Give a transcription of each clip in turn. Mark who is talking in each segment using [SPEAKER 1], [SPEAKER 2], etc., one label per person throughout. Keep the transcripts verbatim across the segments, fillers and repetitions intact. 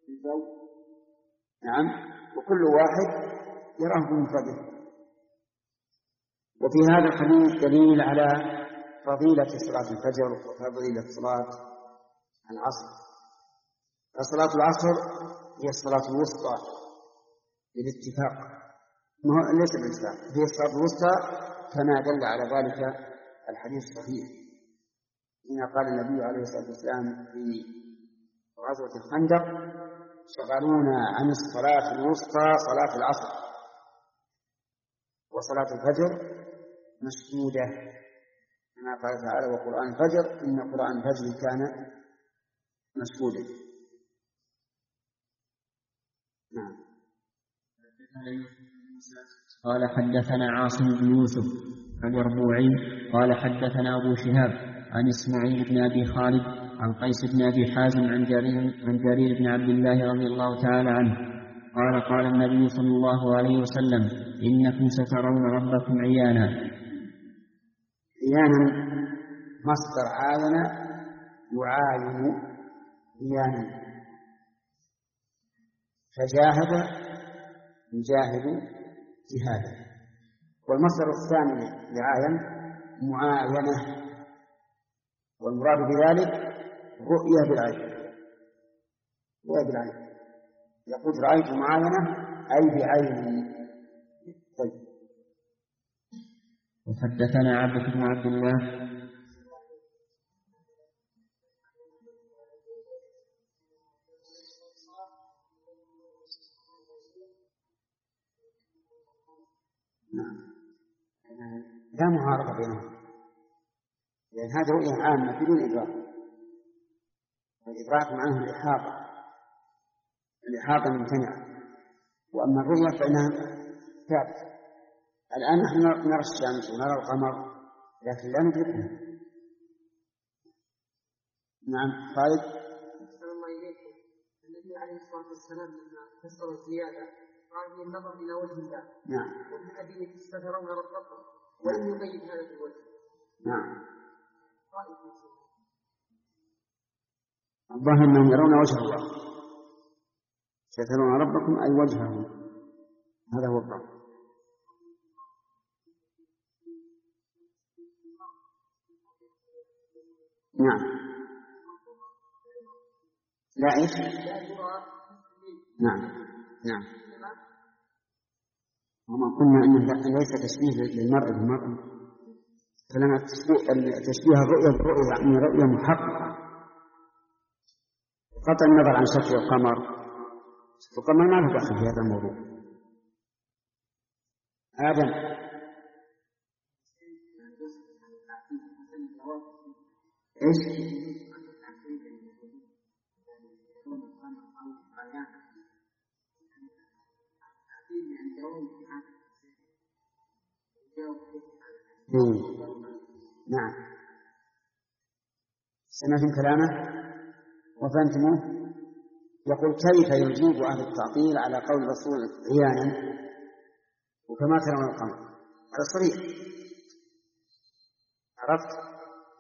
[SPEAKER 1] نعم، وكل واحد يراه بمفرده. وفي هذا الحديث دليل على فضيلة صلاة الفجر وفضيلة صلاة العصر. فصلاة العصر هي الصلاة الوسطى بالاتفاق، ليس بالاتفاق، هي الصلاة الوسطى كما دل على ذلك الحديث الصحيح حين قال النبي عليه الصلاة والسلام في غزوة الخندق: شغلونا عن الصلاة الوسطى صلاة العصر، وصلاة الفجر مسجودة كما قال تعالى: وقرآن الفجر إن قرآن الفجر كان مسجودا. نعم.
[SPEAKER 2] قال حدثنا عاصم بن يوسف اليربوعي قال حدثنا أبو شهاب عن إسماعيل بن أبي خالد عن قيس بن أبي حازم عن جرير, عن جرير بن عبد الله رضي الله تعالى عنه قال: قال النبي صلى الله عليه وسلم: إنكم سترون ربكم عيانا.
[SPEAKER 1] عيانا مصدر عاين يعاين عيانا، فجاهد يجاهد جهادا. والمصدر الثاني لعاين معاينة، والمراد بذلك رؤية بالعين. رؤية بالعين يقول: رأيت معاينة أي بعين. طيب.
[SPEAKER 2] وحدثنا عبد بن عبد الله
[SPEAKER 1] لا معارضة بينهم، لأن هذه رؤية عامة بدون إدراك، والإدراك معناه الإحاطة، الإحاطة ممتنعة، وأما الرؤية فإنها ثابتة. الآن نحن نرى الشمس ونرى القمر لكن لا ندركها. نعم. خالد.
[SPEAKER 3] أحسن الله إليكم. النبي عليه الصلاة والسلام لما فسر الزيادة قال: النظر إلى وجه الله.
[SPEAKER 1] نعم.
[SPEAKER 3] وفي الحديث: سترون ربكم، ولم يبين هذا في الوجه.
[SPEAKER 1] نعم. الظاهر أنهم يرون وجه الله. سترون ربكم أي وجهه، هذا هو الظاهر. نعم. لا إيش؟ نعم. نعم. وما قلنا أنه ليس تشبيه للمرء بالمرء، فلما تشبيه الرؤية بالرؤية يعني رؤية محققة، قطع النظر عن شكل القمر. شكل القمر ما له دخل في هذا الموضوع. آدم. إيش؟ نعم. سمعتم كلامه وفهمتموه؟ يقول: كيف يجيب أهل التعطيل على قول الرسول عيانا وكما ترون القمر؟ هذا صريح. عرفت؟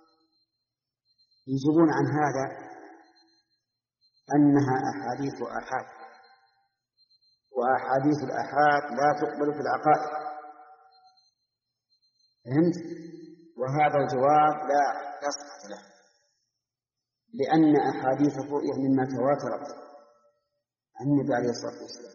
[SPEAKER 1] يجيبون عن هذا أنها أحاديث آحاد، وأحاديث الآحاد لا تقبل في العقائد. فهمت؟ وهذا الجواب لا يصح له، لأن أحاديث الرؤية مما تواترت عن النبي عليه الصلاة والسلام.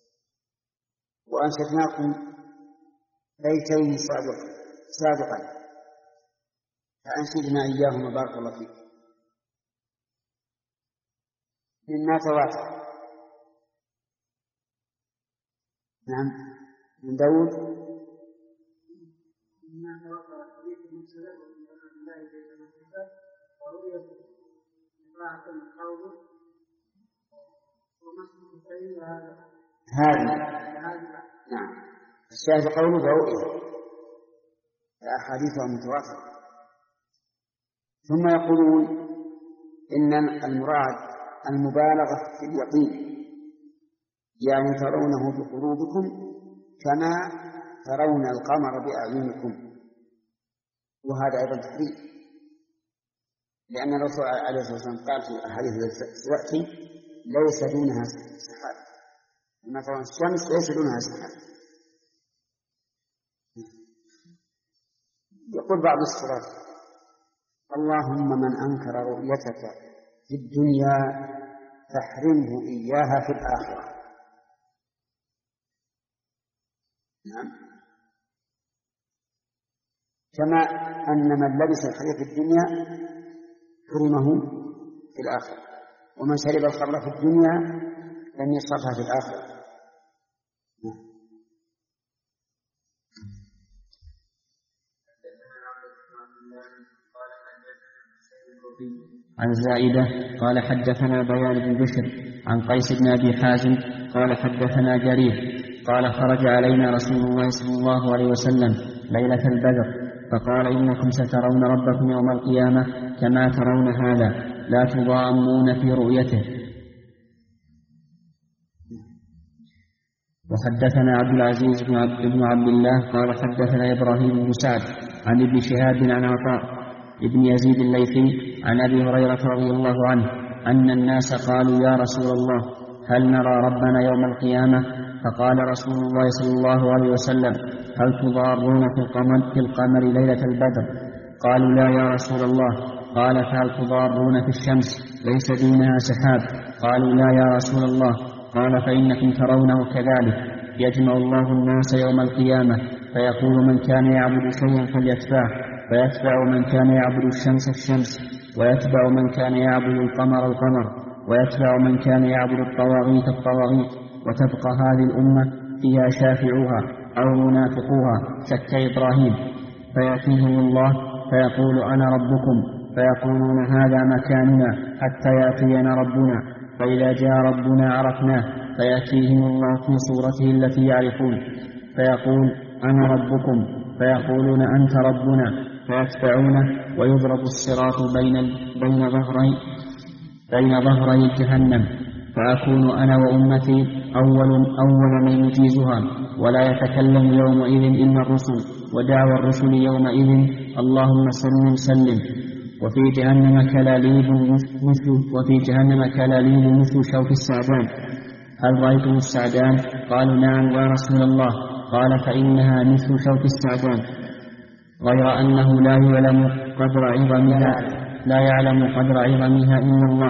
[SPEAKER 1] وأنشدناكم بيتين سابقا فأنشدنا إياهما بارك الله فيك مما تواتر. نعم. من داود. هذه. نعم. الشاهد قوله برؤية الأحاديث المتواترة. ثم يقولون إن المراد المبالغة في اليقين، يعني ترونه بقلوبكم كما ترون القمر بأعينكم، وهذا أيضا تحريف، لأن الرسول عليه الصلاة والسلام قال في أحاديث سيأتي: ليس دونها سحاب. مثلا الشمس ليس دونها سحاب. يقول بعض الصلاة: اللهم من أنكر رؤيتك في الدنيا فاحرمه إياها في الآخرة. نعم. كما أن من لبس الحرير في الدنيا حرمه في الآخرة، ومن شرب الخمر في الدنيا لم يشربها في الآخرة.
[SPEAKER 2] عن زائدة قال حدثنا بيان بن بشر عن قيس بن أبي حازم قال حدثنا جرير قال خرج علينا رسول الله صلى الله عليه وسلم ليلة البدر فقال: إنكم سترون ربكم يوم القيامة كما ترون هذا، لا تضامون في رؤيته. وحدثنا عبد العزيز بن عبد الله قال حدثنا إبراهيم بن سعد عن ابن شهاب عن عطاء ابن يزيد الليثي عن أبي هريرة رضي الله عنه أن الناس قالوا: يا رسول الله، هل نرى ربنا يوم القيامة؟ فقال رسول الله صلى الله عليه وسلم: هل تضارون في القمر, في القمر ليلة البدر؟ قالوا: لا يا رسول الله. قال: فهل تضارون في الشمس ليس دونها سحاب؟ قالوا: لا يا رسول الله. قال: فإنكم ترونه كذلك، يجمع الله الناس يوم القيامة فيقول: من كان يعبد شيئا فليتبعه، فيتبع من كان يعبد الشمس الشمس، ويتبع من كان يعبد القمر القمر، ويتبع من كان يعبد الطواغيت الطواغيت، وتبقى هذه الأمة فيها شافعوها أو منافقوها شك إبراهيم، فيأتيهم الله فيقول: أنا ربكم، فيقولون: هذا مكاننا حتى يأتينا ربنا، فإذا جاء ربنا عرفناه، فيأتيهم الله في صورته التي يعرفون فيقول: أنا ربكم، فيقولون: أنت ربنا، فيتبعونه، ويضرب الصراط بين بين ظهري بين ظهري جهنم، فأكون أنا وأمتي أول أول من يجيزها، ولا يتكلم يومئذ إلا الرسل، ودعوى الرسل يومئذ: اللهم سلم سلم. وفي جهنم كلاليب مثل وفي جهنم كلاليب مثل شوك السعدان. هل رأيتم السعدان؟ قالوا: نعم يا رسول الله. قال: فإنها مثل شوك السعدان، غير أنه لا يعلم قدر عظمها لا يعلم قدر عظمها إلا الله.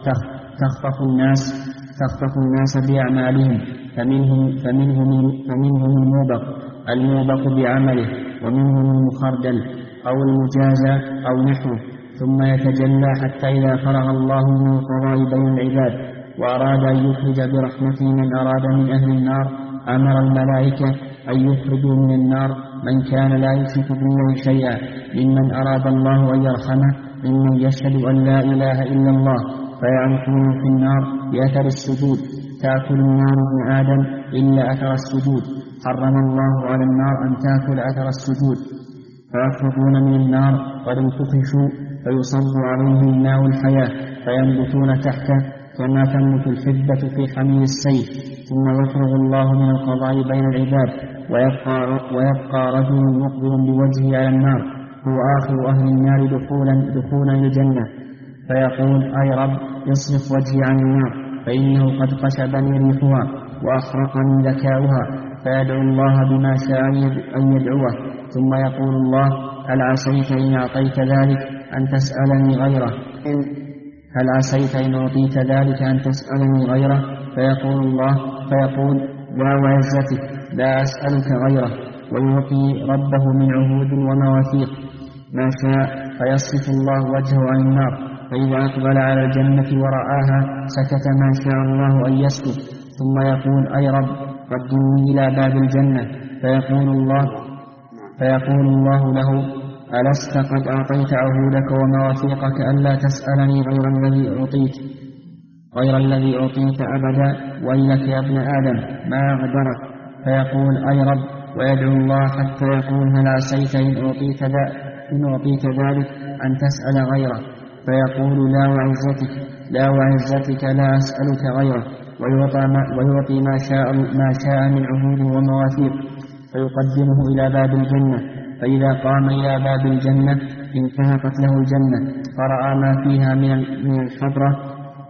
[SPEAKER 2] تخطف الناس تخطف الناس بأعمالهم، فمنهم فمنهم فمنهم الموبق الموبق بعمله، ومنهم المخردل أو المجازى أو نحوه، ثم يتجلى حتى إذا فرغ الله من القضاء بين العباد وأراد أن يخرج برحمته من أراد من أهل النار، أمر الملائكة أن يخرجوا من النار من كان لا يشرك بالله شيئا، ممن أراد الله أن يرحمه، ممن يشهد أن لا إله إلا الله، فيعرفون في النار بأثر السجود. تأكل النار ابن آدم إلا أثر السجود، حرم الله على النار أن تأكل أثر السجود. فيخرجون من النار قد انتخشوا، فيصب عليهم ماء الحياة، فينبتون تحته كما تنبت الحبة في حميل السيف، ثم يفرغ الله من القضاء بين العباد، ويبقى, ويبقى رجل مقبل بوجهه على النار، هو آخر أهل النار دخولا دخولا للجنة، فيقول: أي رب، اصرف وجهي عن النار، فإنه قد قشبني ريحها وأحرقني ذكاؤها. فيدعو الله بما شاء أن يدعوه، ثم يقول الله: هل عسيت إن أعطيت ذلك أن تسألني غيره؟ هل عسيت إن أعطيت ذلك أن تسألني غيره؟ فيقول الله فيقول: لا وعزتك لا أسألك غيره، ويعطي ربه من عهود ومواثيق ما شاء، فيصرف الله وجهه عن النار، فإذا أقبل على الجنة ورآها سكت ما شاء الله أن يسكت، ثم يقول: أي رب، قدمني إلى باب الجنة، فيقول الله فيقول الله له: ألست قد أعطيت عهودك ومواثيقك ألا تسألني غير الذي أعطيت غير الذي أعطيت أبدا، ويلك يا ابن آدم ما أغدرك. فيقول: أي رب، ويدعو الله حتى يقول: هل عسيت إن أعطيت إن أعطيت ذلك أن تسأل غيره؟ فيقول: لا وعزتك لا وعزتك لا أسألك غيره، ويعطي ما, ويعطي ما شاء ما شاء من عهود ومواثيق، فيقدمه إلى باب الجنة، فإذا قام إلى باب الجنة انتهكت له الجنة، فرأى ما فيها من من الحضرة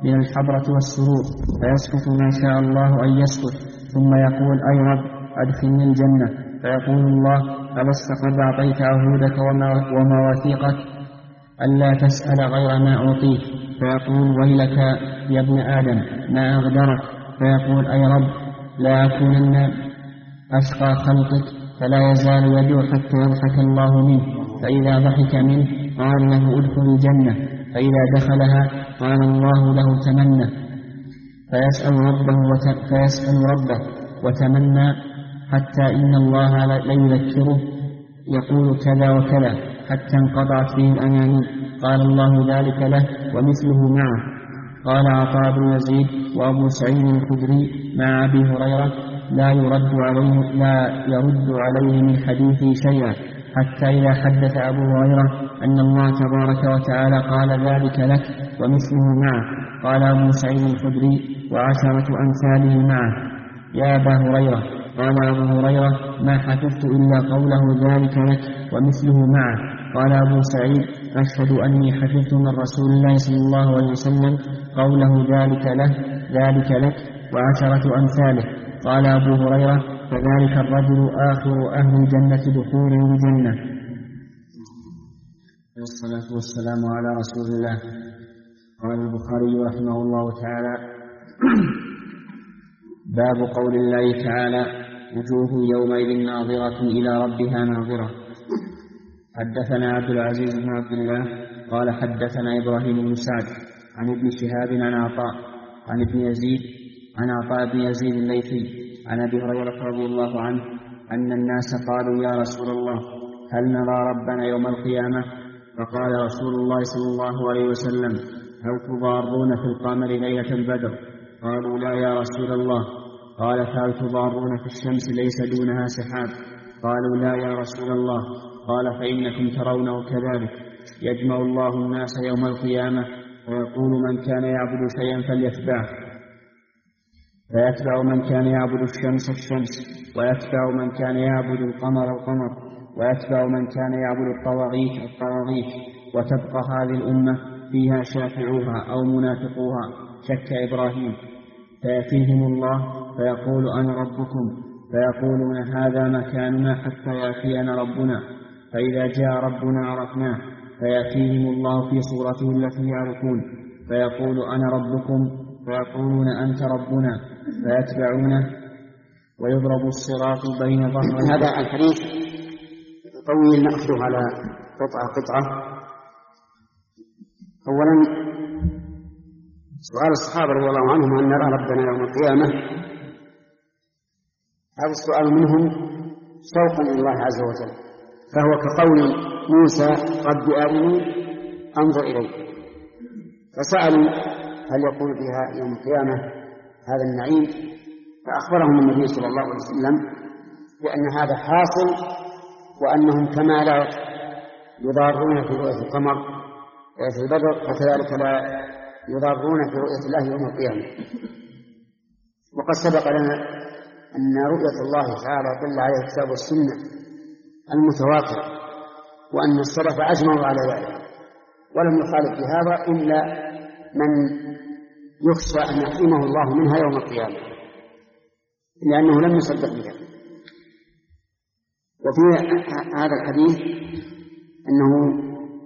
[SPEAKER 2] من الحبرة والسرور، فيسكت ما شاء الله أن يسكت، ثم يقول: أي رب أدخلني الجنة. فيقول الله: ألست قد أعطيت عهودك ومواثيقك ألا تسأل غير ما أعطيك؟ فيقول: ويلك يا ابن آدم ما أغدرك. فيقول: أي رب لا أكونن أشقى خلقك. فلا يزال يدعو حتى يضحك الله منه، فإذا ضحك منه قال له: ادخل الجنة. فإذا دخلها قال الله له: تمنى. فيسأل ربه, وت... فيسأل ربه وتمنى حتى إن الله ليذكره يقول كذا وكذا حتى انقطعت به الأماني. قال الله ذلك له ومثله معه. قال عطاء بن يزيد وأبو سعيد الخدري مع أبي هريرة: لا يرد عليه, لا يرد عليه من حديثه شيئا، حتى إذا حدث أبو هريرة أن الله تبارك وتعالى قال ذلك لك ومثله معه، قال أبو سعيد الخدري: وعشرة أمثاله معه يا أبا هريرة. قال أبو هريرة: ما حفظت إلا قوله ذلك لك ومثله معه. قال أبو سعيد: أشهد أني حفظت من رسول الله صلى الله عليه وسلم قوله ذلك له ذلك لك وعشرة أمثاله. قال أبو هريرة: فذلك الرجل آخر أهل الجنة دخولا الجنة. والصلاة والسلام على رسول الله. قال البخاري رحمه الله تعالى: باب قول الله تعالى: وجوه يومئذ ناظرة إلى ربها ناظرة. حدثنا عبد العزيز بن عبد الله قال حدثنا إبراهيم بن سعد عن ابن شهاب عن عطاء عن ابن يزيد عن عطاء بن يزيد الليثي عن أبي هريرة رضي الله عنه أن الناس قالوا: يا رسول الله هل نرى ربنا يوم القيامة؟ فقال رسول الله صلى الله عليه وسلم: هل تضارون في القمر ليلة البدر؟ قالوا: لا يا رسول الله. قال: فهل تضارون في الشمس ليس دونها سحاب؟ قالوا: لا يا رسول الله. قال: فإنكم ترونه كذلك، يجمع الله الناس يوم القيامة ويقول: من كان يعبد شيئا فليتبعه، فيتبع من كان يعبد الشمس الشمس، ويتبع من كان يعبد القمر القمر، ويتبع من كان يعبد الطواغيت الطواغيت، وتبقى هذه الأمة فيها شافعوها أو منافقوها، شك إبراهيم. فيأتيهم الله فيقول: أنا ربكم، فيقولون: هذا مكاننا حتى يأتينا ربنا. فإذا جاء ربنا عرفناه، فيأتيهم الله في صورته التي يعرفون، فيقول: أنا ربكم، فيقولون: أنت ربنا، فيتبعونه ويضرب الصراط بين ظهرين.
[SPEAKER 1] هذا الحديث طويل نأخذه على قطعة قطعة. أولا سؤال الصحابة رضي الله عنهم: أن نرى ربنا يوم القيامة؟ هذا السؤال منهم شوقا إلى الله عز وجل، فهو كقول موسى: رب أرني أنظر إليك. فسألوا: هل يكون فيها يوم القيامة هذا النعيم؟ فأخبرهم النبي صلى الله عليه وسلم بأن هذا حاصل، وأنهم كما لا يضارون في رؤية القمر في البدر فكذلك لا يضارون في رؤية الله يوم القيامة. وقد سبق لنا أن رؤية الله تعالى دل عليه الكتاب والسنة المتواتر، وأن السلف أجمعوا على ذلك، ولم يخالف بهذا إلا من يخشى أن يحرمه الله منها يوم القيامة، لأنه لم يصدق بها. وفي هذا الحديث أنه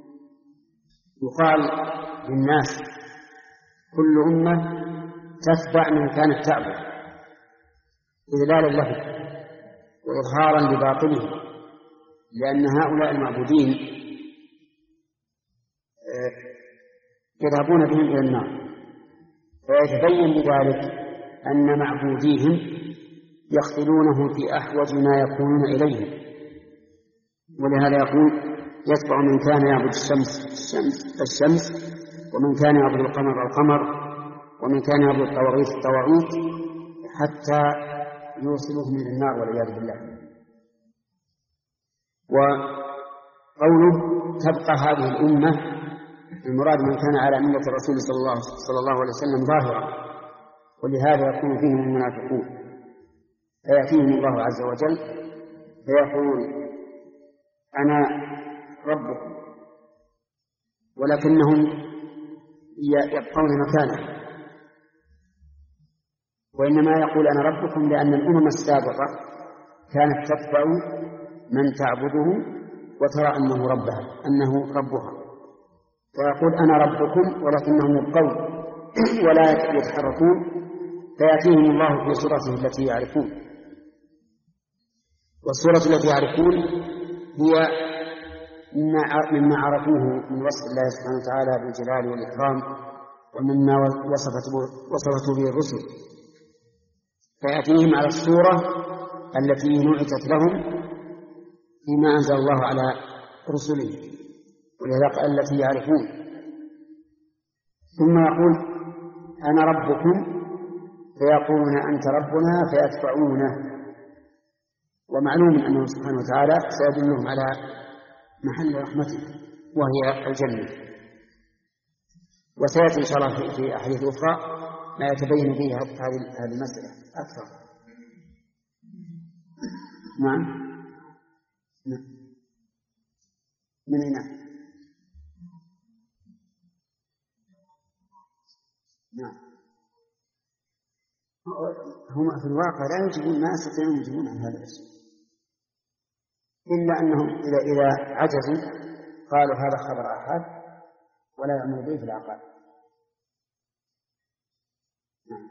[SPEAKER 1] يقال للناس: كل أمة تتبع من كانت تعبد، إذلالا له وإظهارا لباطله، لأن هؤلاء المعبودين يذهبون بهم إلى النار، فيتبين بذلك أن معبوديهم يخذلونه في أحوج ما يكونون إليه. ولهذا يقول: يتبع من كان يعبد الشمس الشمس, الشمس ومن كان يعبد القمر القمر، ومن كان يعبد الطواغيت الطواغيت، حتى يوصلهم إلى النار والعياذ بالله. وقوله: تبقى هذه الأمة، المراد من كان على ملة الرسول صلى الله, صلى الله عليه وسلم ظاهرا، ولهذا يكون فيهم المنافقون. فيأتيهم الله عز وجل فيقول: أنا ربكم، ولكنهم يبقون مكانه وإنما يقول أنا ربكم لأن الأمم السابقة كانت تتبع من تعبده وترى أنه ربها أنه ربها، فيقول أنا ربكم ولكنهم يبقون ولا يتحركون، فيأتيهم الله في صورته التي يعرفون. والصورة التي يعرفون هي مما عرفوه من وصف الله سبحانه وتعالى بالجلال والإكرام ومما وصفته به الرسل، فيأتيهم على الصورة التي نعتت لهم فيما أنزل الله على رسله، ولذلك التي يعرفون. ثم يقول أنا ربكم فيقولون أنت ربنا فيتبعونه، ومعلوم أنه سبحانه وتعالى سيدلهم على محل رحمته وهي الجنة. وسيأتي إن شاء الله في أحاديث أخرى ما يتبين به هذه المسألة أكثر. نعم من أين؟ نعم هم في الواقع لا يجبون، ما يستطيعون يجبون عن هذا الشيء، إلا أنهم إذا إذا عجزوا قالوا هذا خبر آحاد ولا يعمل به في العقائد. نعم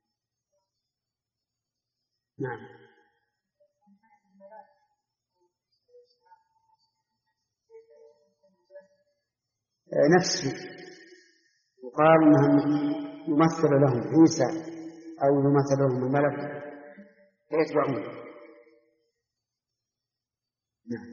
[SPEAKER 1] نعم نفسه وقال أنهم يمثل لهم عيسى أو يمثل لهم الملك فيتبعون. نعم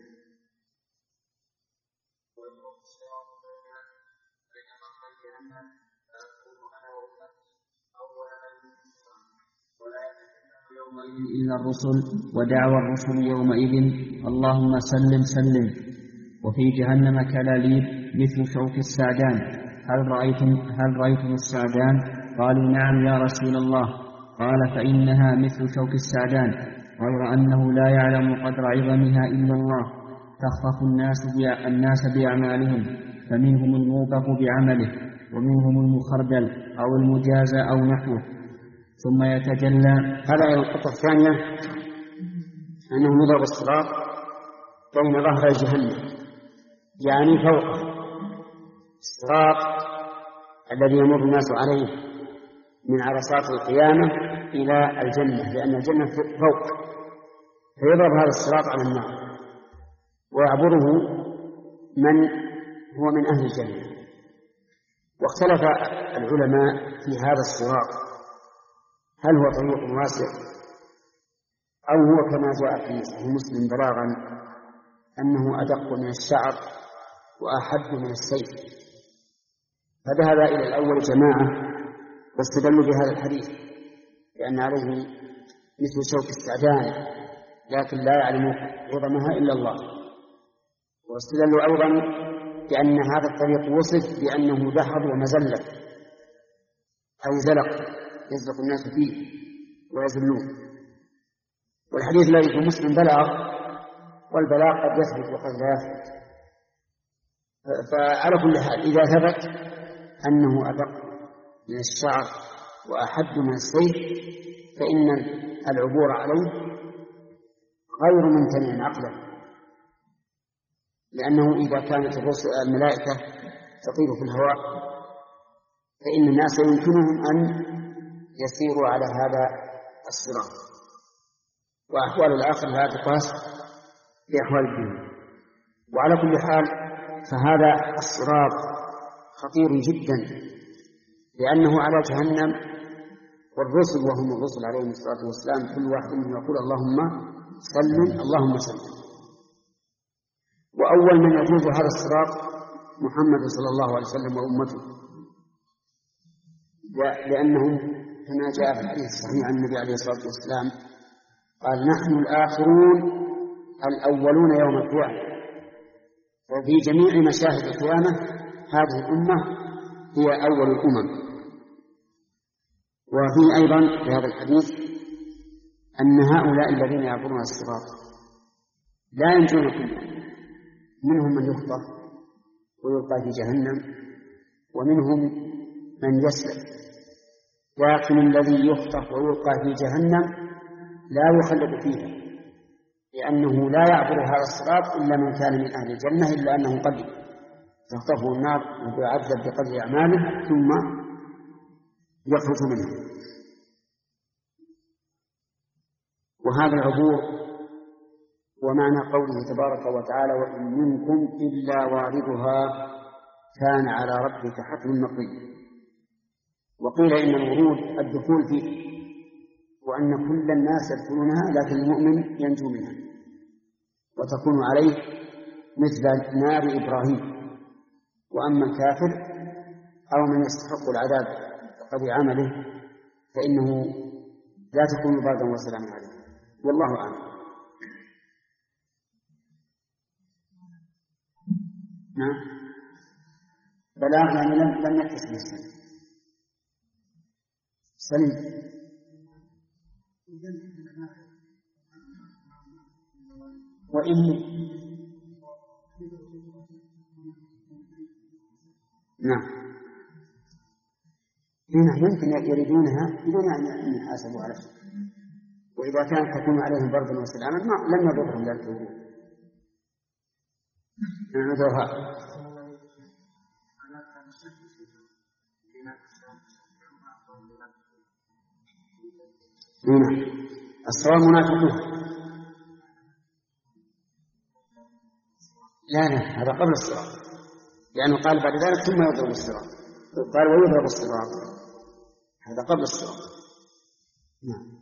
[SPEAKER 2] إلا الرسل ودعوى الرسل يومئذ اللهم سلم سلم. وفي جهنم كلاليب مثل شوك السعدان. هل رأيتم, هل رأيتم السعدان؟ قالوا نعم يا رسول الله. قال فإنها مثل شوك السعدان غير أنه لا يعلم قدر عظمها إلا الله. تخطف الناس, الناس بأعمالهم، فمنهم الموبق بعمله ومنهم المخردل أو المجازى أو نحوه، ثم يتجلى.
[SPEAKER 1] هذا الخطة الثانية أنه يضرب الصراط بين ظهر جهنم، يعني فوق الصراط الذي يمر الناس عليه من عرصات القيامة إلى الجنة، لأن الجنة فوق، فيضرب هذا الصراط على النار ويعبره من هو من أهل الجنة. واختلف العلماء في هذا الصراط هل هو طريق واسع أو هو كما جاء في صحيح مسلم بلاغا أنه أدق من الشعر وأحد من السيف. فذهب إلى الأول جماعة واستدلوا بهذا الحديث لأن عليه مثل شوك السعدان لكن لا يعلم عظمها إلا الله. واستدلوا أيضا بأن هذا الطريق وصف بأنه دحض ومزلة أي زلق يزلق الناس فيه ويزلون. والحديث الذي في مسلم بلاغ، والبلاغ قد يثبت وقد لا يثبت. فعلى كل حال إذا ثبت أنه أدق من الشعر وأحد من السيف فإن العبور عليه غير ممتنع عقلا، لأنه إذا كانت الملائكة تطير في الهواء فإن الناس يمكنهم أن يسيروا على هذا الصراط، وأحوال الآخرة لا تقاس بأحوال الدنيا. وعلى كل حال فهذا الصراط خطير جدا لأنه على جهنم، والرسل وهم الرسل عليهم الصلاة والسلام كل واحد منهم يقول اللهم سلم اللهم سلم. وأول من يجوز هذا الصراط محمد صلى الله عليه وسلم وأمته، لأنهم كما جاء في الحديث الصحيح عن النبي عليه الصلاة والسلام قال نحن الآخرون الأولون يوم القيامة. وفي جميع مشاهد القيامة هذه الأمة هي أول الأمم. وفي أيضا في هذا الحديث أن هؤلاء الذين يعبرون الصراط لا ينجون كلهم، منهم من يخطف ويلقى في جهنم، ومنهم من يسلم لكن الذي يخطف ويلقى في جهنم لا يخلد فيها، لأنه لا يعبر هذا الصراط إلا من كان من أهل الجنة، إلا أنه قد تخطفه النار ويعذب بقدر أعماله ثم يخرج منها. وهذا العبور ومعنى قوله تبارك وتعالى: وإن منكم إلا واردها كان على ربك حتما مقضيا. وقيل إن الورود الدخول فيه، وأن كل الناس يدخلونها لكن المؤمن ينجو منها، وتكون عليه مثل نار إبراهيم. وأما الكافر أو من يستحق العذاب بقدر عمله فإنه لا تكون بردا وسلاما عليه، والله أعلم. نعم، بلاغ يعني لم لم يتصل بالسلم. سليم. وإن نعم هنا يمكن يريدونها بدون أن يحاسبوا على شيء، وإذا كانت تكون عليهم بردا وسلاما لم يضرهم ذلك الوجود. نعذرها. هنا الصواب منافقون. لا لا هذا قبل الصراط، لأنه قال بعد ذلك ثم يضرب الصراط، قال ويضرب الصراط، هذا قبل الصراط. نعم.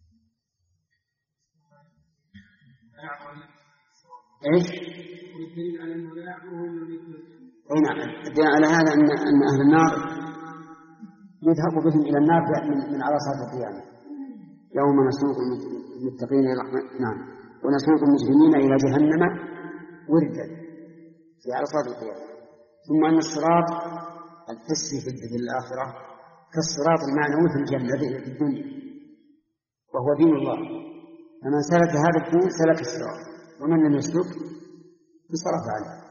[SPEAKER 1] ايش؟ والدليل على انه لا يعبره الا اي نعم، الدليل على هذا ان ان اهل النار يذهب بهم الى النار من عرصات القيامه، يوم نسوق المتقين الى الرحمن، نعم، ونسوق المجرمين الى جهنم وردا في عرصات القيامه. ثم ان الصراط الحسي في الاخره كالصراط المعنوي في الجنه في الدنيا، وهو دين الله، فمن سلك هذا الدين سلك الصراط، ومن لم يسلك انصرف عنه.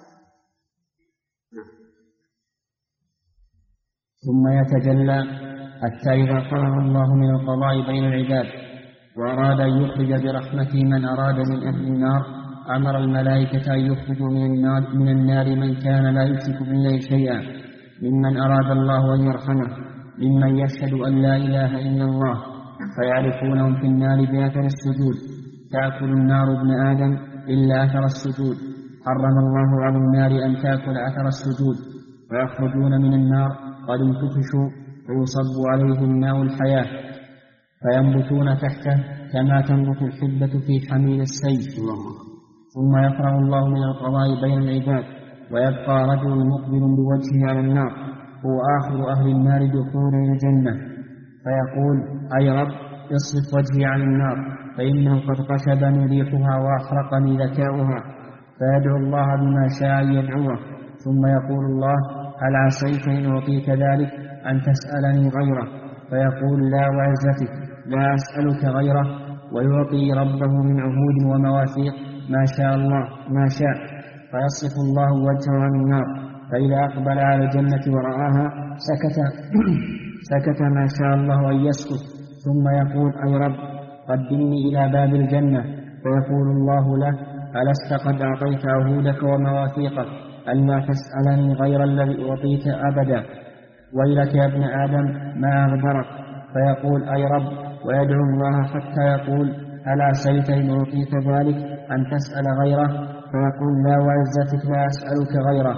[SPEAKER 2] ثم يتجلى حتى إذا قرر الله من القضاء بين العباد وأراد أن يخرج برحمته من أراد من أهل النار، أمر الملائكة أن يخرجوا من النار, من النار من كان لا يشرك بالله شيئا، ممن أراد الله أن يرحمه، ممن يشهد أن لا إله إلا الله، فيعرفونهم في النار بأثر السجود، تأكل النار ابن آدم إلا أثر السجود، حرم الله على النار أن تأكل أثر السجود، ويخرجون من النار قد انتفشوا فيصب عليهم ماء الحياة فينبتون تحته كما تنبت الحبة في حميل السيف. ثم يفرغ الله من القضاء بين العباد ويبقى رجل مقبل بوجهه على النار هو آخر أهل النار دخولا الجنة، فيقول: أي رب اصرف وجهي عن النار فإنه قد قشبني ريحها وأحرقني ذكاؤها، فيدعو الله بما شاء أن يدعوه، ثم يقول الله: هل عسيت إن أعطيك ذلك أن تسألني غيره؟ فيقول: لا وعزتك لا أسألك غيره، ويعطي ربه من عهود ومواثيق ما شاء الله ما شاء، فيصرف الله وجهه عن النار، فإذا أقبل على الجنة ورآها سكت سكت ما شاء الله أن يسكت، ثم يقول: أي رب قدمني إلى باب الجنة، فيقول الله له: ألست قد أعطيت عهودك ومواثيقك ألا تسألني غير الذي أعطيت أبدا، ويلك يا ابن آدم ما أغدرك، فيقول: أي رب، ويدعو الله حتى يقول: هل عسيت إن أعطيت ذلك أن تسأل غيره؟ فيقول: لا وعزتك لا أسألك غيره،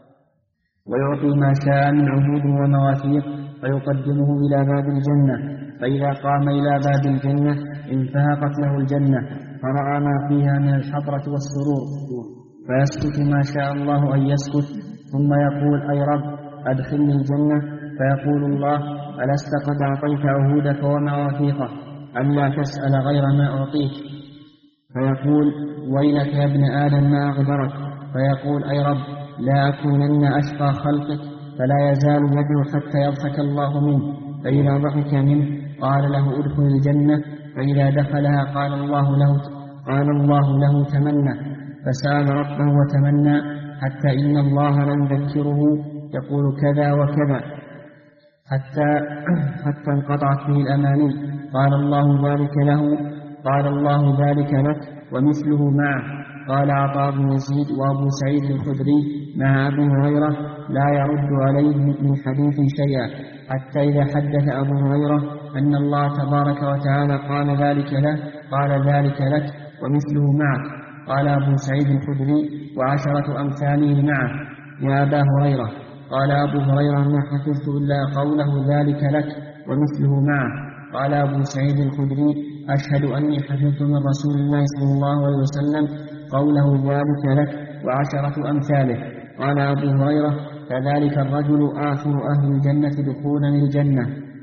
[SPEAKER 2] ويعطي ما شاء من عهود ومواثيق، فيقدمه إلى باب الجنة، فإذا قام إلى باب الجنة انفهقت له الجنة فرأى ما فيها من الحضرة والسرور، فيسكت ما شاء الله أن يسكت، ثم يقول: أي رب أدخلني الجنة، فيقول الله: ألست قد أعطيت عهودك ومواثيقك ألا تسأل غير ما أعطيك؟ فيقول: ويلك يا ابن آدم ما أغدرك، فيقول: أي رب لا أكونن أشقى خلقك، فلا يزال يدعو حتى يضحك الله منه، فإذا ضحك منه قال له: ادخل الجنة، فإذا دخلها قال الله له قال الله له تمنى، فسأل ربه وتمنى حتى إن الله لم يذكره يقول كذا وكذا، حتى حتى انقطعت به الأماني. قال الله ذلك له قال الله ذلك لك ومثله معه. قال عطاء بن يزيد وأبو سعيد الخدري مع أبي هريرة لا يرد عليه من حديث شيئا، حتى إذا حدث أبو هريرة أن الله تبارك وتعالى قال ذلك له قال ذلك لك ومثله معك. قال أبو سعيد الخدري وعشرة أمثاله معه يا أبا هريرة. قال أبو هريرة ما حفظت إلا قوله ذلك لك ومثله معه. قال أبو سعيد الخدري أشهد أني حفظت من رسول الله صلى الله عليه وسلم قوله ذلك لك وعشرة أمثاله. قال أبو هريرة فذلك الرجل آخر أهل الجنة دخولا للجنة.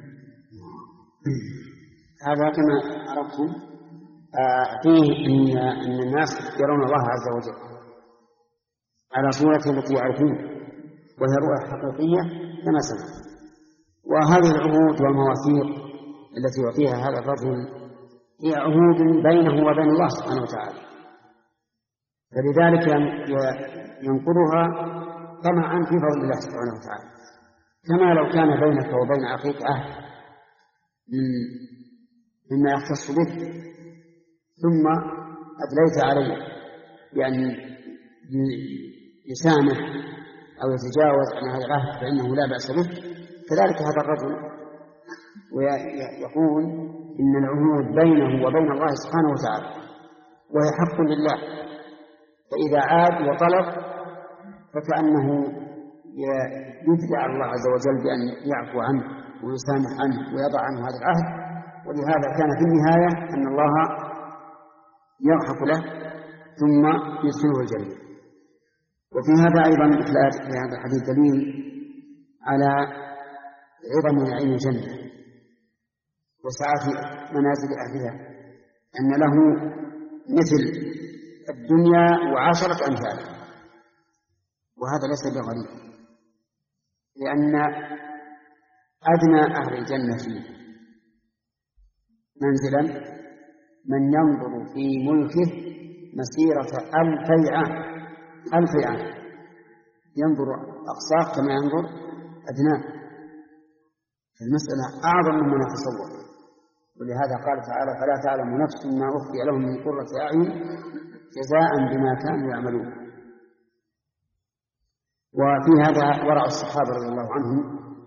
[SPEAKER 1] هذا كما عرفتم فيه إن, إن الناس يرون الله عز وجل على صورته التي يعرفون، وهي رؤية حقيقية كما سمع. وهذه العهود والمواثيق التي يعطيها هذا الرجل هي عهود بينه وبين الله سبحانه وتعالى، فلذلك ينقضها طمعا في فضل الله سبحانه وتعالى، كما لو كان بينك وبين أخيك عهد مما يختص به ثم أدليت عليه يعني يسامح أو يتجاوز عن هذا العهد فإنه لا بأس به. كذلك هذا الرجل ويقول إن العهود بينه وبين الله سبحانه وتعالى وهي حق لله، فإذا عاد وطلب فكأنه يدعي على الله عز وجل بأن يعفو عنه ويسامح عنه ويضع عنه هذا العهد. ولهذا كان في النهاية أن الله يضحك له ثم يدخله الجنة. وفي هذا أيضا في هذا الحديث دليل على عظم نعيم الجنة وسعة منازل أهلها، أن له مثل الدنيا وعشرة أمثالها، وهذا ليس بغريب، لأن أدنى أهل الجنة منزلا من ينظر في ملكه مسيرة ألفي عام ألفي عام، ينظر أقصاه كما ينظر أدناه. المسألة أعظم مما نتصور، ولهذا قال تعالى فلا تعلم نفس ما أخفي لهم من قرة أعين جزاء بما كانوا يعملون. وفي هذا ورع الصحابة رضي الله عنهم،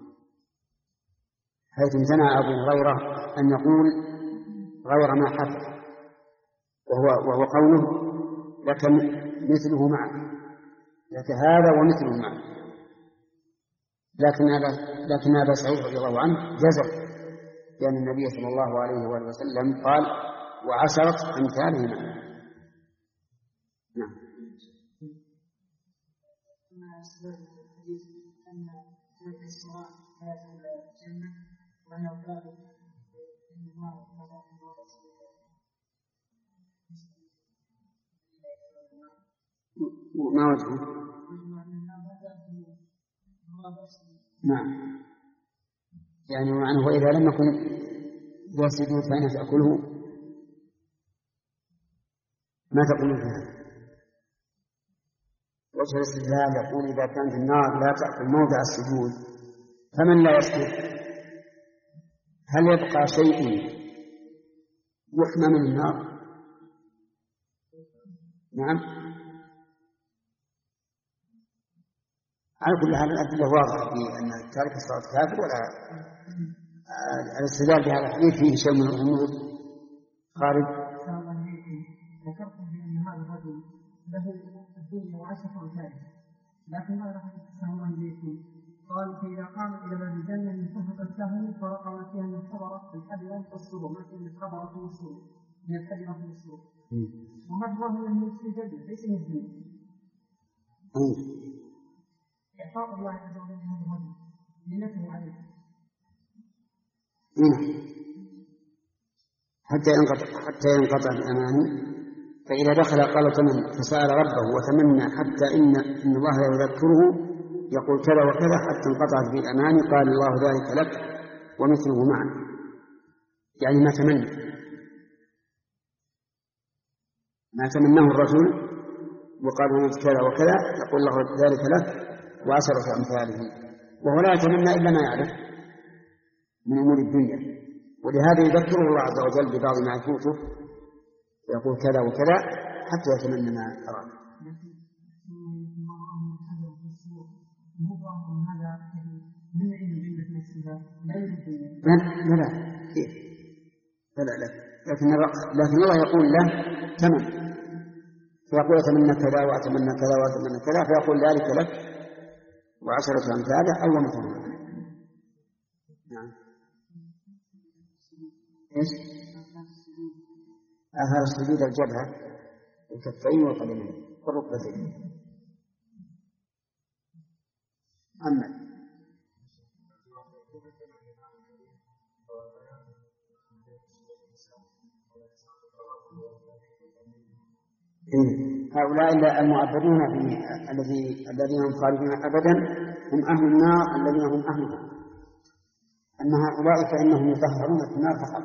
[SPEAKER 1] حيث امتنع أبو هريرة أن يقول غير ما حفظ، وهو, وهو قوله لك مثله معه، لك هذا ومثله معه. لكن هذا لكن هذا سعيد رضي الله عنه جزم، لأن النبي صلى الله عليه وآله وسلم قال وعشرة أمثاله معه. نعم. ما وجهه؟ نعم، يعني معنى وإذا لم يكن يسجد فإن تأكله، ما تقول في هذا؟ وجه الاستدلال يقول إذا كانت النار لا تأكل موضع السجود فمن لا يسجد هل يبقى شيء يحمى من النار؟ نعم. على كل حال الأدلة واضحة في أن تارك الصلاة كافر، ولا الاستدلال بهذا الحديث فيه شيء من الغموض. خالد.
[SPEAKER 3] ذكرتم بأن هذا الرجل له الدنيا وعشرة أمثالها، لكن ما رحمة الله إليكم قال فإذا قام إلى باب الجنة انتهت السهم فرق ما فيها من حضرة الحبرة والسرور، ما فيها من حضرة والسرور من الحبرة والسرور، وهذا هو الملك في الجنة ليس من الدنيا. إعطاء الله عز وجل هذا الرجل منته عليه
[SPEAKER 1] حتى ينقطع حتى ينقطع الأمان، فإذا دخل قال تمنى فسأل ربه وتمنى حتى إن إن الله يذكره يقول كذا وكذا حتى انقطعت به الأمان، قال الله ذلك لك ومثله معه، يعني ما تمنى ما تمناه الرجل وقال كذا وكذا يقول الله ذلك لك وعشرة أمثاله، وهو لا يتمنى إلا ما يعرف، من أمور الدنيا، ولهذا يذكره الله عز وجل ببعض ما يفوته ويقول كذا وكذا حتى يتمنى ما أراد. لا لا كيف لا لا لا لكن لكن الله يقول له تمن، فيقول أتمنى كذا وأتمنى كذا وأتمنى كذا، فيقول ذلك لك وعشرة أمثاله أو مثله. نعم. إيش؟ هذا سجود الجبهة الكفين والقدمين والركبتين. أما هؤلاء المعبدون الذين هم خالدون أبدا هم أهل النار الذين هم أهلها، أن هؤلاء فإنهم يطهرون في النار فقط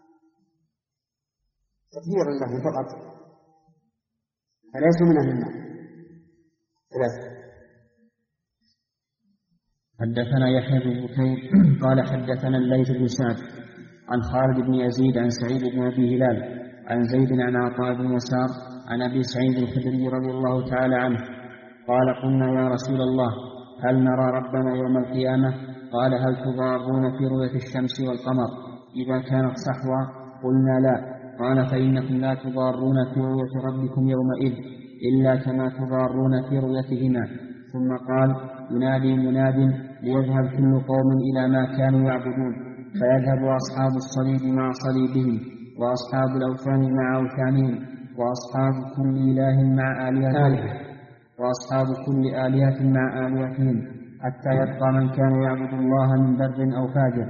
[SPEAKER 1] تطهيرا لهم فقط، فليسوا من أهل النار. ثلاثة.
[SPEAKER 2] حدثنا يحيى بن بكير قال حدثنا الليث بن سعد عن خالد بن يزيد عن سعيد بن أبي هلال عن زيد عن عطاء بن يسار عن أبي سعيد الخدري رضي الله تعالى عنه قال قلنا يا رسول الله هل نرى ربنا يوم القيامة؟ قال هل تضارون في رؤية الشمس والقمر إذا كانت صحوا؟ قلنا لا. قال فإنكم لا تضارون في رؤية ربكم يومئذ إلا كما تضارون في رؤيتهما. ثم قال ينادي مناد ليذهب كل قوم إلى ما كانوا يعبدون، فيذهب أصحاب الصليب مع صليبهم وأصحاب الأوثان مع أوثانهم وأصحاب كل إله مع آلهتهم وأصحاب كل آلهة مع آلهتهم حتى يبقى من كان يعبد الله من بر أو فاجر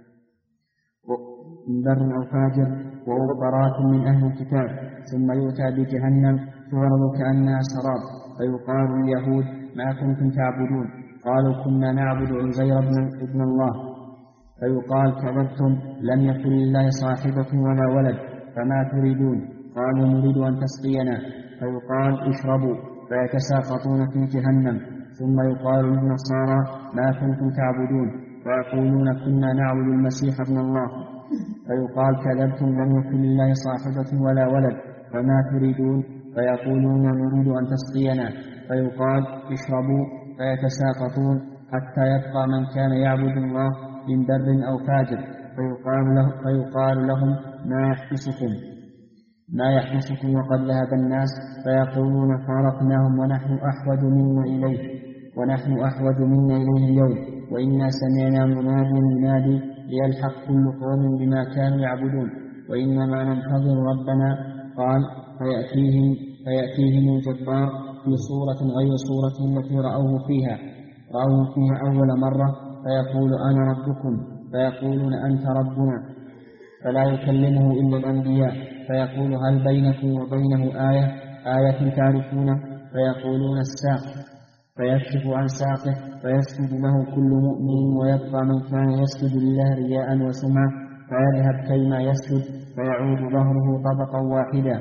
[SPEAKER 2] من بر أو فاجر وأخبرات من أهل الكتاب، ثم يؤتى بجهنم تعرض كأنها سراب، فيقال اليهود ما كنتم تعبدون؟ قالوا كنا نعبد عزير ابن الله. فيقال كذبتم، لم يكن لله صاحبة ولا ولد، فما تريدون؟ قالوا نريد أن تسقينا. فيقال اشربوا، فيتساقطون في جهنم. ثم يقال للنصارى ما كنتم تعبدون؟ فيقولون كنا نعبد المسيح ابن الله. فيقال كذبتم، لم يكن لله صاحبة ولا ولد، فما تريدون؟ فيقولون نريد أن تسقينا. فيقال اشربوا، فيتساقطون حتى يبقى من كان يعبد الله من بر أو فاجر، فيقال, له فيقال لهم ما يحبسكم ما يحبسكم وقد ذهب الناس؟ فيقولون فارقناهم ونحن أحوج منا إليه ونحن أحوج منا إليه اليوم، وإنا سمعنا مناديا ينادي ليلحق كل قوم بما كانوا يعبدون، وإنما ننتظر ربنا. قال فيأتيهم, فيأتيهم الجبار في صورة غير صورة التي رأوه فيها رأوه فيها أول مرة، فيقول أنا ربكم، فيقولون أنت ربنا، فلا يكلمه إلا الأنبياء. فيقول هل بينكم وبينه آية آية تعرفونه؟ فيقولون الساق، فيكشف عن ساقه فيسجد له كل مؤمن، ويبقى من كان يسجد لله رياء وسمعة فيذهب كيما يسجد، فيعود ظهره طبقا واحدا.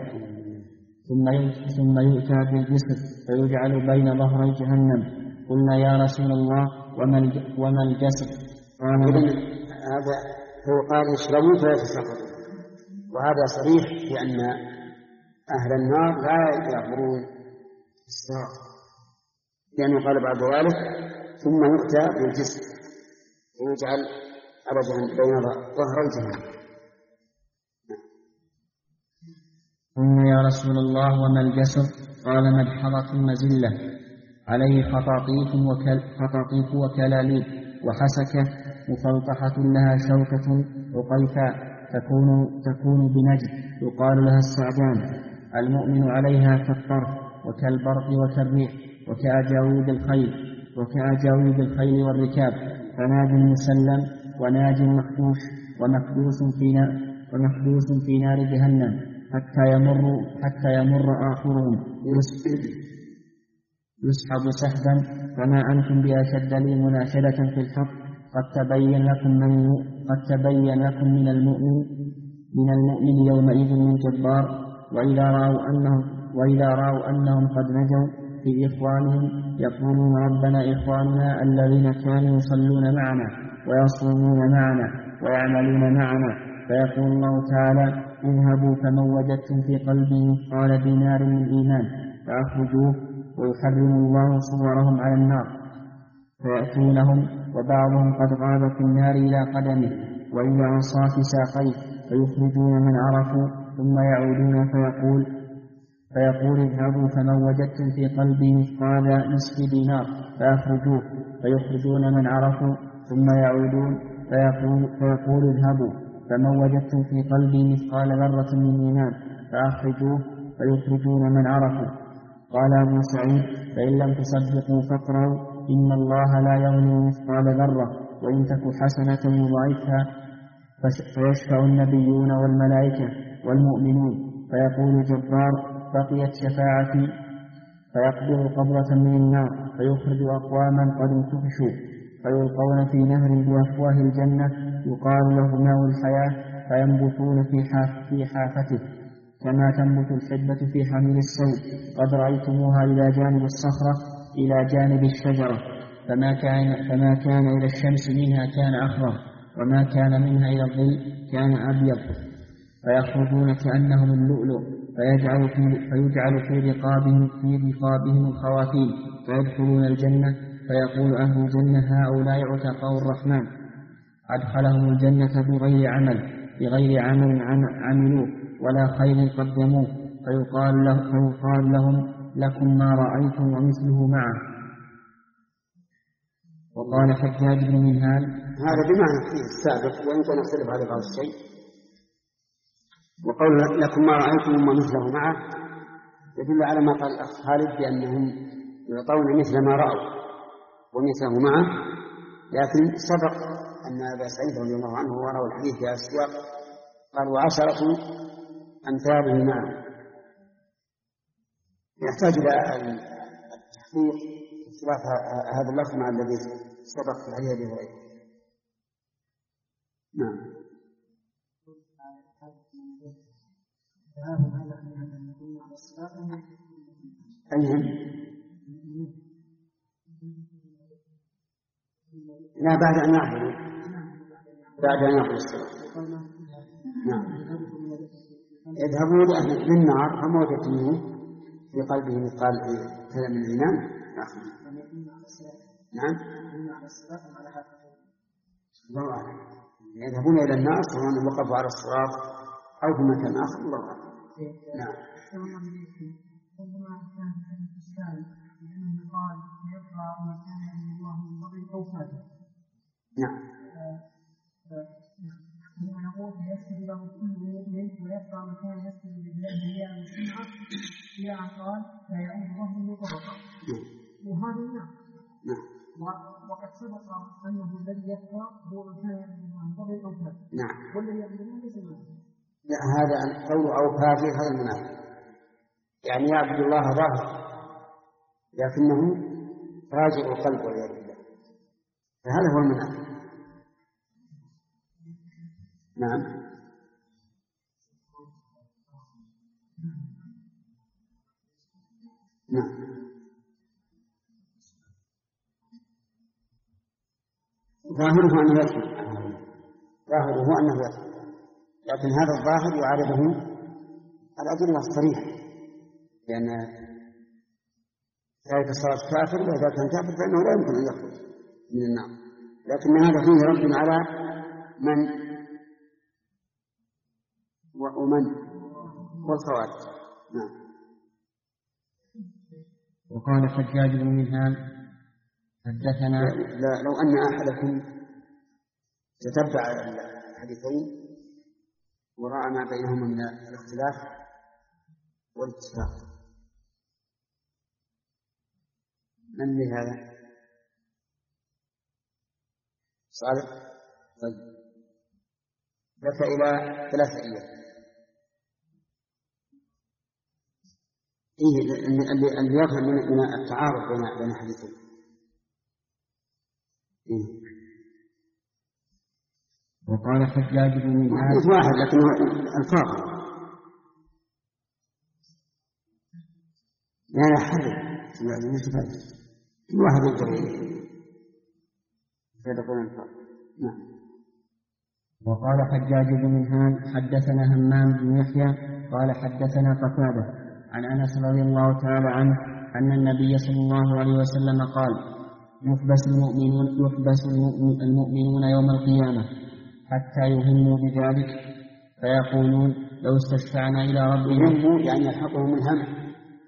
[SPEAKER 2] ثم يؤتى بالجسر فيجعل بين ظهري جهنم. قلنا يا رسول الله وما الجسر؟
[SPEAKER 1] قال هذا هو قال اشربوا فيتساقطون، وهذا صريح بأن أهل النار لا يعبرون الصراط، لأنه قال بعد ذلك ثم يؤتى بالجسر ويجعل على جهنم بين ظهري جهنم.
[SPEAKER 2] قلنا يا رسول الله وما الجسر؟ قال مدحضة مزلة عليه خطاطيف وكل خطاطيف وكلاليب وحسكة مفلطحة لها شوكة رقيفاء تكون تكون بنجد يقال لها السعدان، المؤمن عليها كالطرف وكالبرق وكالريح وكأجاويد الخيل وكأجاويد الخيل والركاب، فناج مسلم وناج مخدوش ومكدوس في نار ومكدوس في نار جهنم حتى يمر حتى يمر آخرهم يسحب سحبا، فما أنتم بأشد لي مناشدة في الحق. قد تبين لكم من قد تبين لكم من المؤمن من المؤمن يومئذ من جبار، وإذا رأوا أنهم وإذا رأوا أنهم قد نجوا في إخوانهم يقولون ربنا إخواننا الذين كانوا يصلون معنا ويصومون معنا ويعملون معنا، فيقول الله تعالى: اذهبوا فمن وجدتم في قلبه مثقال دينار من إيمان فأخرجوه، ويحرم الله صورهم على النار، فيأتونهم وبعضهم قد غاب في النار إلى قدمه وإلى أنصاف ساقيه، فيخرجون من عرفوا ثم يعودون فيقول فيقول اذهبوا فمن وجدتم في قلبه مثقال نصف دينار فأخرجوه، فيخرجون من عرفوا ثم يعودون فيقول, فيقول اذهبوا فمن وجدتم في قلبه مثقال ذرة من إيمان فأخرجوه، فيخرجون من عرفوا. قال أبو سعيد: فإن لم تصدقوا فاقرأوا إن الله لا يظلم مثقال ذرة وإن تك حسنة يضاعفها، فيشفع النبيون والملائكة والمؤمنون، فيقول الجبار: بقيت شفاعتي، فيقبض قبضة من النار، فيخرج أقواما قد انتفشوا، فيلقون في نهر بأفواه الجنة يقال له ماء الحياة، فينبتون في, حاف في حافته كما تنبت الحبة في حميل السيل، قد رأيتموها إلى جانب الصخرة إلى جانب الشجرة، فما كان, فما كان إلى الشمس منها كان أخضر، وما كان منها إلى الظل كان أبيض، فيخرجون كأنهم اللؤلؤ، فيجعل في, فيجعل في رقابهم في رقابهم الخواتيم، فيدخلون الجنة، فيقول أهل الجنة: هؤلاء عتقاء الرحمن أدخلهم الجنة بغير عمل بغير عمل عملوه ولا خير قدموه، فيقال, له فيقال لهم: لكم ما رأيتم ومثله معه. وقال حجاج بن منهال:
[SPEAKER 1] هذا بمعنى فيه السابق، وإن كان يختلف على بعض الشيء. وقول لكم ما رأيتم ومثله معه يدل على ما قال الأخ خالد بأنهم يعطون مثل ما رأوا ومثله معه، لكن سبق أن أبا سعيد رضي الله عنه وروى الحديث في السياق قال: وعشرة أمثاله معه. يحتاج إلى التحقيق اختلاف هذا اللفظ مع الذي سبق في حديث أبي هريرة. نعم. أيهم؟ لا، بعد أن يعبدوا بعد أن يعبدوا الصلاة. نعم. اذهبوا لأهل للنار فما وجدتموه في قلبه مثقال كلام من الإيمان فأخرجوه. نعم. الله أعلم. يذهبون إلى النار سواء وقفوا على الصراط أو في مكان آخر. الله أعلم. نعم.
[SPEAKER 3] لأنه قال: يبقى ما كان من الله من قبل أو فاتح.
[SPEAKER 1] نعم.
[SPEAKER 3] نقول: يسجد له كل مؤمن ويبقى ما كان يسجد لله رياء وسمعة إلى أن قال: لا يعود ظهره طبقا. وهذا نعم. وقد سبق أنه الذي يبقى هو من كان من قبل أو فاتح.
[SPEAKER 1] نعم.
[SPEAKER 3] والذي يعبد الله ليس منه.
[SPEAKER 1] لا، هذا قول أو فاتح هذا المنافق، يعني يعبد الله ظاهر لكنه راجع القلب والعياذ بالله، فهذا هو المنافق. نعم. نعم. ظاهره أنه يدخل، ظاهره أنه يدخل، لكن هذا الظاهر يعارضه الأدلة الصريحة، لأن ذلك الصلاة كافر، وإذا كان كافر فإنه لا يمكن أن يخرج من النار، لكن هذا فيه رد على من ومن والخوارج. نعم.
[SPEAKER 2] وقال حجاج بن منهال: حدثنا
[SPEAKER 1] لا، لو أن أحدكم تتبع الحديثين ورأى ما بينهما من الاختلاف والاتفاق. من لهذا؟ صالح. طيب، لك إلى ثلاثة أيام. إيه اللي يفهم من التعارض بين بين الحديثين. إيه.
[SPEAKER 2] وقال حجاج بن منهال:
[SPEAKER 1] واحد لكن الفاظ لا يحرم يعني مش فاهم، كل واحد يقدر يقول الفاظ. نعم.
[SPEAKER 2] وقال حجاج بن منهال حدثنا همام بن يحيى قال حدثنا قتادة عن أنس رضي الله تعالى عنه أن النبي صلى الله عليه وسلم قال: يحبس المؤمنون, يحبس المؤمنون يوم القيامة حتى يهموا بذلك فيقولون: لو استشفعنا إلى ربنا.
[SPEAKER 1] يهموا يعني يلحقهم الهم.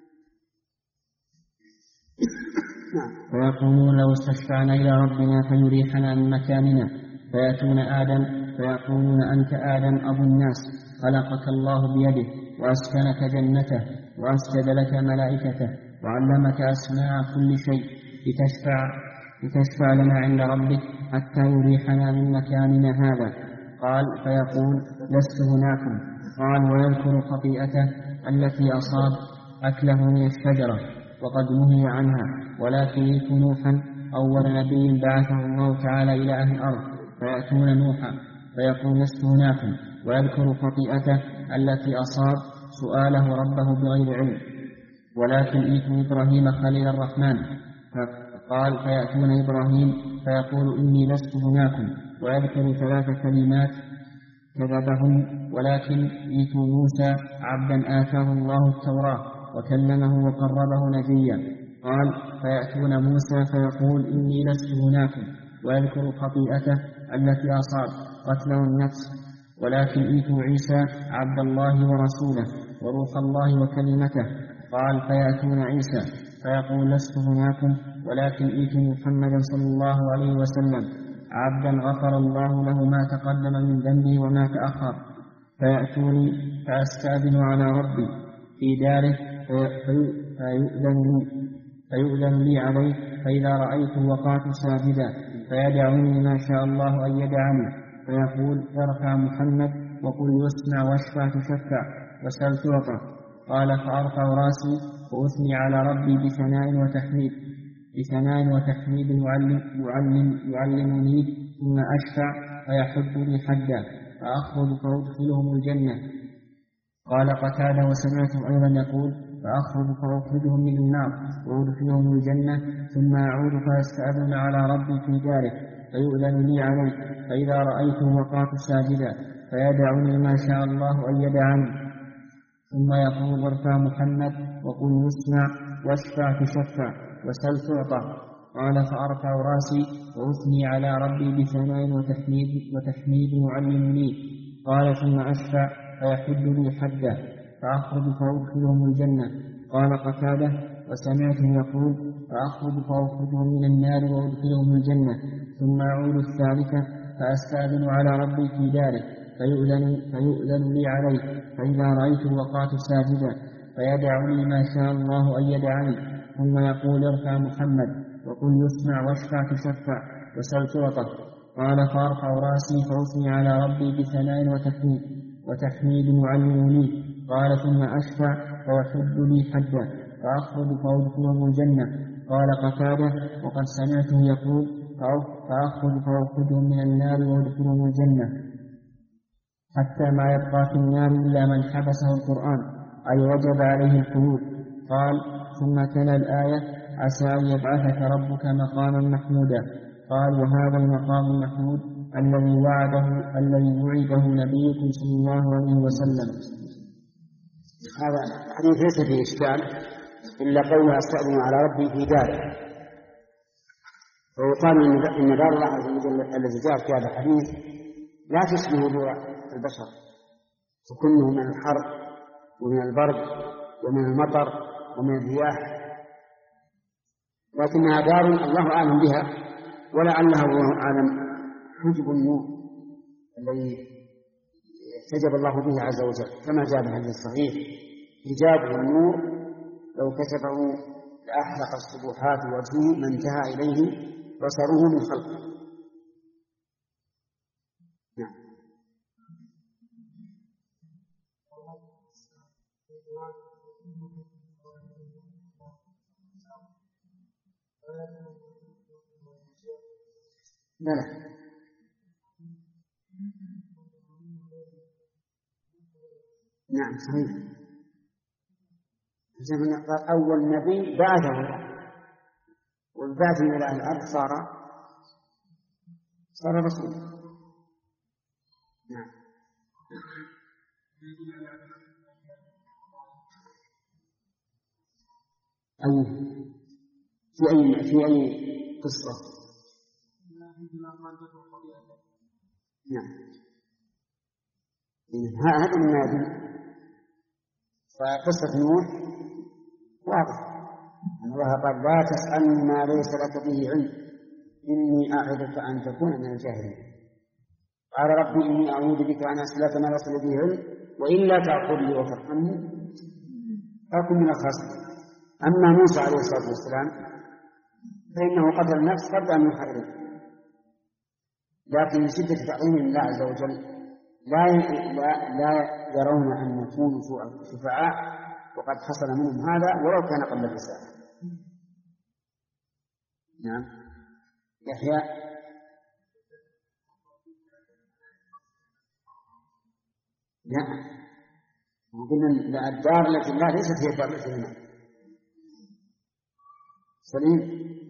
[SPEAKER 2] فيقولون: لو استشفعنا إلى ربنا فيريحنا من مكاننا، فيأتون آدم فيقولون: أنت آدم أبو الناس، خلقك الله بيده وأسكنك جنته وأسجد لك ملائكته وعلمك أسماء كل شيء لتشفع, لتشفع لنا عند ربك حتى يريحنا من مكاننا هذا. قال: فيقول: لست هناكم. قال: ويذكر خطيئته التي أصاب أكله من الشجرة وقد نهي عنها، ولكن يأتي نوحا أول نبي بعثه الله تعالى إلى أهل الأرض، فيأتون نوحا فيقول: لست هناكم، ويذكر خطيئته التي أصاب سؤاله ربه بغير علم، ولكن ائتوا إبراهيم خليل الرحمن. قال: فيأتون إبراهيم فيقول: إني لست هناكم، ويذكر ثلاث كلمات كذبهم، ولكن ائتوا موسى عبدا آتاه الله التوراة وكلمه وقربه نجيا. قال: فيأتون موسى فيقول: إني لست هناكم، ويذكر خطيئته التي أصاب قتله النفس، ولكن ائتوا عيسى عبد الله ورسوله وروح الله وكلمته. قال: فيأتون عيسى فيقول: لست هناكم، ولكن ائتوا محمدا صلى الله عليه وسلم عبدا غفر الله له ما تقدم من ذنبه وما تأخر، فيأتوني فأستأذن على ربي في داره فيؤذن لي, فيؤذن لي عليه، فإذا رأيته وقعت ساجدا فيدعني ما شاء الله أن يدعني، فيقول: ارفع محمد وقل يسمع واشفع تشفع وسل تعطى. قال: فأرفع راسي وأثني على ربي بثناء وتحميد بثناء وتحميد يعلم يعلم يعلمني، ثم أشفع فيحد لي حدا فأخرج فأدخلهم الجنة. قال قتادة: وسمعته أيضا يقول: فأخرج فأخرجهم من النار وأدخلهم الجنة، ثم أعود فأستأذن على ربي في داره فيؤذن لي عليه، فإذا رأيته وقعت ساجدا فيدعني ما شاء الله أن يدعني، ثم يقول: ارفع محمد وقل يسمع واشفع تشفع وسل تعطى. قال: فأرفع راسي وأثني على ربي بثناء وتحميد وتحميد يعلمني. قال: ثم أشفع فيحد لي حدا فأخرج فأدخلهم الجنة. قال قتادة: وسمعته يقول: فأخرج فأخرجهم من النار وأدخلهم الجنة، ثم أعود الثالثة فأستأذن على ربي في داره فيؤذن, فيؤذن لي عليه، فإذا رأيته وقعت ساجدا فيدعني ما شاء الله أن يدعني، ثم يقول: ارفع محمد وقل يسمع واشفع تشفع وسل تعطى. قال: فأرفع راسي فأثني على ربي بثناء وتحميد وتحميد يعلمني. قال: ثم أشفع فيحد لي حدا فأخرج فأدخلهم الجنة. قال قتادة: وقد سمعته يقول: فأخرج فأخرجهم من النار وأدخلهم الجنة، حتى ما يبقى في النار إلا من حبسه القرآن، أي وجب عليه الخلود. قال: ثم تلا الآية: عسى أن يبعثك ربك مقاما محمودا. قال: وهذا المقام المحمود الذي وعده الذي وعده نبيكم صلى الله عليه وسلم.
[SPEAKER 1] هذا الحديث ليس فيه إشكال إلا قوله: أستأذن على ربي في داره. ويقال إن دار الله عز وجل الذي جاء في هذا الحديث لا تشبه دور البشر، تكونه من الحر ومن البرد ومن المطر ومن الرياح، لكنها دار الله أعلم بها، ولعلها الله أعلم حجب النور الذي حجب الله به عز وجل، كما جاء في الحديث الصحيح: حجابه النور لو كشفه لأحرق السبحات وجهه ما انتهى إليه بصره من خلقه. نعم. لا لا نعم صحيح. أول نبي بعده والبعث إلى الأرض صار صار رسول. نعم. أي في أي في أي قصة؟ نعم. هذا النادي. فقصة نوح واضح أن الله قال لا تسألني ما ليس لك به علم إني أعظك أن تكون من الجاهلين. قال ربي إني أعوذ بك أن أسألك ما ليس لي به علم وإلا تغفر لي وترحمني أكن من الخاسرين. أما موسى عليه الصلاة والسلام فإنه قتل النفس قبل أن يوحى إليه، لكن من شدة تعظيم الله عز وجل لا لا لا يرون أن يكونوا شفعاء، وقد حصل منهم هذا ولو كان قبل الرسالة. نعم. يحيى. لا، قلنا الدار التي لا ليست هي الدار التي هنا. سليم.